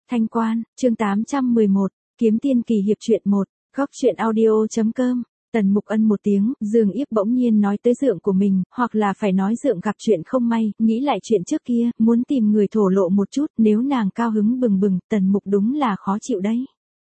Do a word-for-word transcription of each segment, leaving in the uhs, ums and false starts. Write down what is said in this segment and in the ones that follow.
Thanh Quan, chương tám trăm mười một, Kiếm Tiên Kỳ Hiệp truyện một, góc truyện audio chấm com. Tần Mục ân một tiếng, Dương Yếp bỗng nhiên nói tới dượng của mình, hoặc là phải nói dượng gặp chuyện không may, nghĩ lại chuyện trước kia, muốn tìm người thổ lộ một chút, nếu nàng cao hứng bừng bừng, Tần Mục đúng là khó chịu đấy.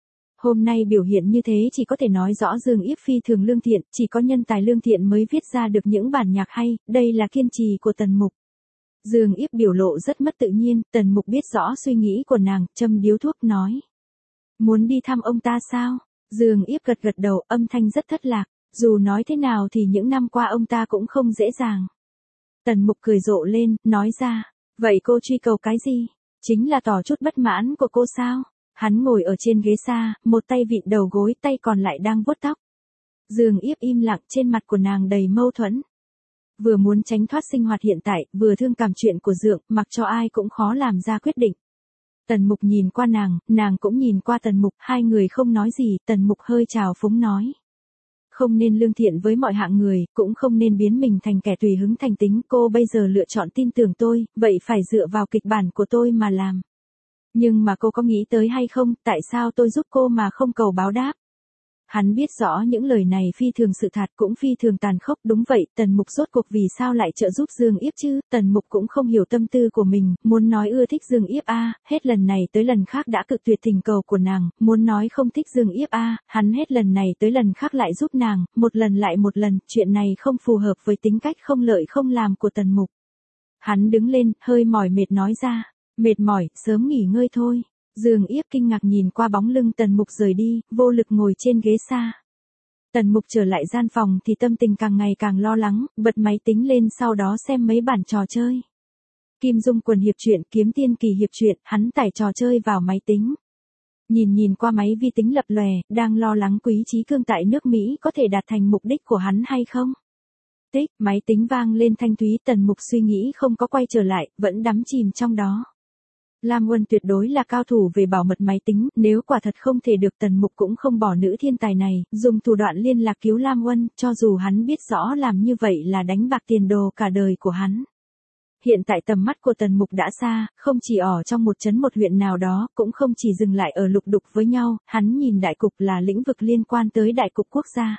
Hôm nay biểu hiện như thế chỉ có thể nói rõ Dương Yếp phi thường lương thiện, chỉ có nhân tài lương thiện mới viết ra được những bản nhạc hay, đây là kiên trì của Tần Mục. Dương Yếp biểu lộ rất mất tự nhiên, Tần Mục biết rõ suy nghĩ của nàng, châm điếu thuốc nói. Muốn đi thăm ông ta sao? Dương Yếp gật gật đầu, âm thanh rất thất lạc, dù nói thế nào thì những năm qua ông ta cũng không dễ dàng. Tần Mục cười rộ lên, nói ra, vậy cô truy cầu cái gì? Chính là tỏ chút bất mãn của cô sao? Hắn ngồi ở trên ghế xa, một tay vịn đầu gối, tay còn lại đang vuốt tóc. Dương Yếp im lặng, trên mặt của nàng đầy mâu thuẫn. Vừa muốn tránh thoát sinh hoạt hiện tại, vừa thương cảm chuyện của dượng, mặc cho ai cũng khó làm ra quyết định. Tần Mục nhìn qua nàng, nàng cũng nhìn qua Tần Mục, hai người không nói gì, Tần Mục hơi trào phúng nói. Không nên lương thiện với mọi hạng người, cũng không nên biến mình thành kẻ tùy hứng thành tính, cô bây giờ lựa chọn tin tưởng tôi, vậy phải dựa vào kịch bản của tôi mà làm. Nhưng mà cô có nghĩ tới hay không, tại sao tôi giúp cô mà không cầu báo đáp? Hắn biết rõ những lời này phi thường sự thật cũng phi thường tàn khốc, đúng vậy, Tần Mục rốt cuộc vì sao lại trợ giúp Dương Yếp chứ, Tần Mục cũng không hiểu tâm tư của mình, muốn nói ưa thích Dương Yếp a, hết lần này tới lần khác đã cự tuyệt thỉnh cầu của nàng, muốn nói không thích Dương Yếp a, hắn hết lần này tới lần khác lại giúp nàng, một lần lại một lần, chuyện này không phù hợp với tính cách không lợi không làm của Tần Mục. Hắn đứng lên, hơi mỏi mệt nói ra, mệt mỏi, sớm nghỉ ngơi thôi. Dương Yếp kinh ngạc nhìn qua bóng lưng Tần Mục rời đi, vô lực ngồi trên ghế xa. Tần Mục trở lại gian phòng thì tâm tình càng ngày càng lo lắng, bật máy tính lên sau đó xem mấy bản trò chơi. Kim Dung Quần Hiệp truyện, Kiếm Tiên Kỳ Hiệp truyện, hắn tải trò chơi vào máy tính. Nhìn nhìn qua máy vi tính lập lòe, đang lo lắng Quý Chí Cương tại nước Mỹ có thể đạt thành mục đích của hắn hay không. Tích, máy tính vang lên thanh thúy, Tần Mục suy nghĩ không có quay trở lại, vẫn đắm chìm trong đó. Lam Uân tuyệt đối là cao thủ về bảo mật máy tính, nếu quả thật không thể được Tần Mục cũng không bỏ nữ thiên tài này, dùng thủ đoạn liên lạc cứu Lam Uân, cho dù hắn biết rõ làm như vậy là đánh bạc tiền đồ cả đời của hắn. Hiện tại tầm mắt của Tần Mục đã xa, không chỉ ở trong một trấn một huyện nào đó, cũng không chỉ dừng lại ở lục đục với nhau, hắn nhìn đại cục là lĩnh vực liên quan tới đại cục quốc gia.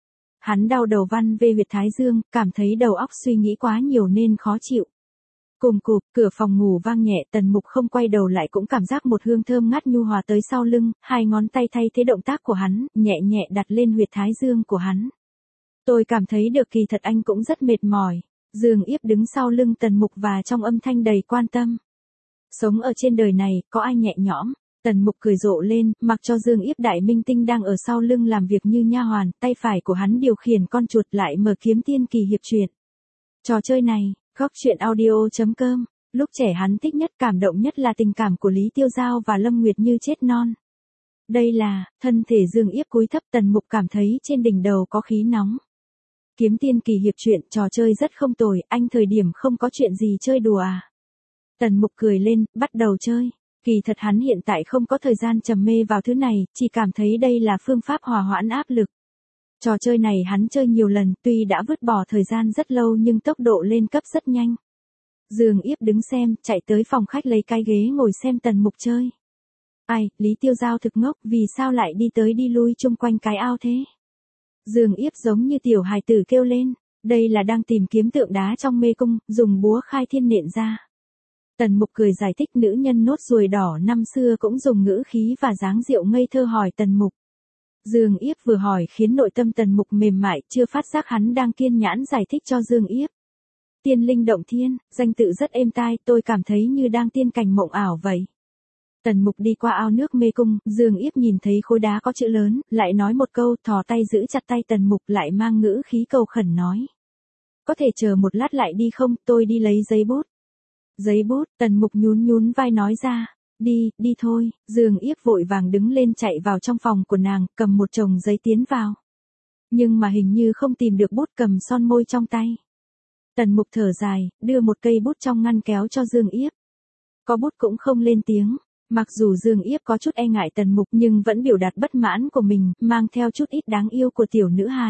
Hắn đau đầu văn về huyệt thái dương, cảm thấy đầu óc suy nghĩ quá nhiều nên khó chịu. Cùng cụp, cửa phòng ngủ vang nhẹ, Tần Mục không quay đầu lại cũng cảm giác một hương thơm ngát nhu hòa tới sau lưng, hai ngón tay thay thế động tác của hắn, nhẹ nhẹ đặt lên huyệt thái dương của hắn. Tôi cảm thấy được kỳ thật anh cũng rất mệt mỏi. Dương Yếp đứng sau lưng Tần Mục và trong âm thanh đầy quan tâm. Sống ở trên đời này, có ai nhẹ nhõm? Tần Mục cười rộ lên, mặc cho Dương Yếp đại minh tinh đang ở sau lưng làm việc như nha hoàn, tay phải của hắn điều khiển con chuột lại mở Kiếm Tiên Kỳ Hiệp truyện. Trò chơi này, góc truyện audio chấm com, lúc trẻ hắn thích nhất cảm động nhất là tình cảm của Lý Tiêu Giao và Lâm Nguyệt như chết non. Đây là, thân thể Dương Yếp cúi thấp, Tần Mục cảm thấy trên đỉnh đầu có khí nóng. Kiếm Tiên Kỳ Hiệp truyện, trò chơi rất không tồi, anh thời điểm không có chuyện gì chơi đùa à. Tần Mục cười lên, bắt đầu chơi. Kỳ thật hắn hiện tại không có thời gian trầm mê vào thứ này, chỉ cảm thấy đây là phương pháp hòa hoãn áp lực. Trò chơi này hắn chơi nhiều lần, tuy đã vứt bỏ thời gian rất lâu nhưng tốc độ lên cấp rất nhanh. Dương Yếp đứng xem, chạy tới phòng khách lấy cái ghế ngồi xem Tần Mục chơi. Ai, Lý Tiêu Giao thực ngốc, vì sao lại đi tới đi lui chung quanh cái ao thế? Dương Yếp giống như tiểu hài tử kêu lên, đây là đang tìm kiếm tượng đá trong mê cung, dùng búa khai thiên nện ra. Tần Mục cười giải thích, nữ nhân nốt ruồi đỏ năm xưa cũng dùng ngữ khí và dáng điệu ngây thơ hỏi Tần Mục. Dương Yếp vừa hỏi khiến nội tâm Tần Mục mềm mại, chưa phát giác hắn đang kiên nhẫn giải thích cho Dương Yếp. Tiên linh động thiên, danh tự rất êm tai, tôi cảm thấy như đang tiên cảnh mộng ảo vậy. Tần Mục đi qua ao nước mê cung, Dương Yếp nhìn thấy khối đá có chữ lớn, lại nói một câu, thò tay giữ chặt tay Tần Mục, lại mang ngữ khí cầu khẩn nói. Có thể chờ một lát lại đi không, tôi đi lấy giấy bút. Giấy bút, Tần Mục nhún nhún vai nói ra. Đi, đi thôi. Dương Yếp vội vàng đứng lên chạy vào trong phòng của nàng, cầm một chồng giấy tiến vào. Nhưng mà hình như không tìm được bút, cầm son môi trong tay. Tần Mục thở dài, đưa một cây bút trong ngăn kéo cho Dương Yếp. Có bút cũng không lên tiếng. Mặc dù Dương Yếp có chút e ngại Tần Mục nhưng vẫn biểu đạt bất mãn của mình, mang theo chút ít đáng yêu của tiểu nữ hài.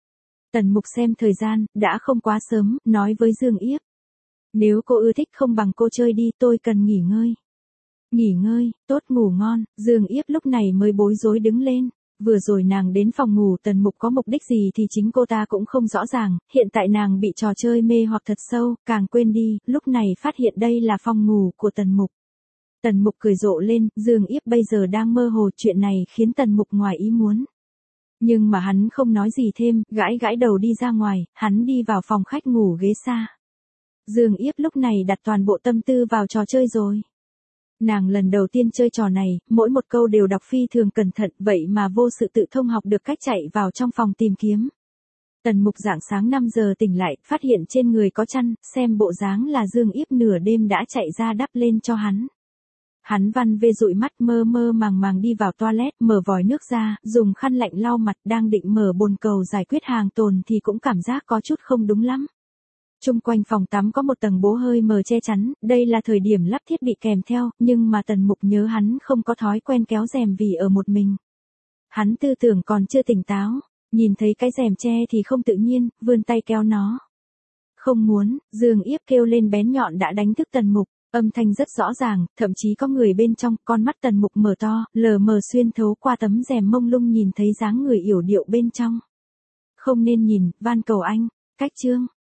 Tần Mục xem thời gian, đã không quá sớm, nói với Dương Yếp. Nếu cô ưa thích không bằng cô chơi đi, tôi cần nghỉ ngơi. Nghỉ ngơi, tốt ngủ ngon, Dương Yếp lúc này mới bối rối đứng lên. Vừa rồi nàng đến phòng ngủ Tần Mục có mục đích gì thì chính cô ta cũng không rõ ràng, hiện tại nàng bị trò chơi mê hoặc thật sâu, càng quên đi, lúc này phát hiện đây là phòng ngủ của Tần Mục. Tần Mục cười rộ lên, Dương Yếp bây giờ đang mơ hồ, chuyện này khiến Tần Mục ngoài ý muốn. Nhưng mà hắn không nói gì thêm, gãi gãi đầu đi ra ngoài, hắn đi vào phòng khách ngủ ghế xa. Dương Yếp lúc này đặt toàn bộ tâm tư vào trò chơi rồi. Nàng lần đầu tiên chơi trò này, mỗi một câu đều đọc phi thường cẩn thận, vậy mà vô sự tự thông học được cách chạy vào trong phòng tìm kiếm. Tần Mục rạng sáng năm giờ tỉnh lại, phát hiện trên người có chăn, xem bộ dáng là Dương Yếp nửa đêm đã chạy ra đắp lên cho hắn. Hắn văn vê dụi mắt, mơ mơ màng màng đi vào toilet, mở vòi nước ra, dùng khăn lạnh lau mặt, đang định mở bồn cầu giải quyết hàng tồn thì cũng cảm giác có chút không đúng lắm. Chung quanh phòng tắm có một tầng bố hơi mờ che chắn, đây là thời điểm lắp thiết bị kèm theo, nhưng mà Tần Mục nhớ hắn không có thói quen kéo rèm vì ở một mình. Hắn tư tưởng còn chưa tỉnh táo, nhìn thấy cái rèm che thì không tự nhiên, vươn tay kéo nó. Không muốn, Dương Yếp kêu lên bén nhọn đã đánh thức Tần Mục, âm thanh rất rõ ràng, thậm chí có người bên trong, con mắt Tần Mục mở to, lờ mờ xuyên thấu qua tấm rèm mông lung nhìn thấy dáng người yểu điệu bên trong. Không nên nhìn, van cầu anh, cách chương.